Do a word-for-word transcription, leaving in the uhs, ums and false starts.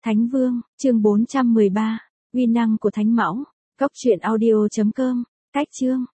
Thánh Vương, chương bốn trăm mười ba, uy năng của Thánh Mẫu. Cốc truyện audio chấm com, cách chương.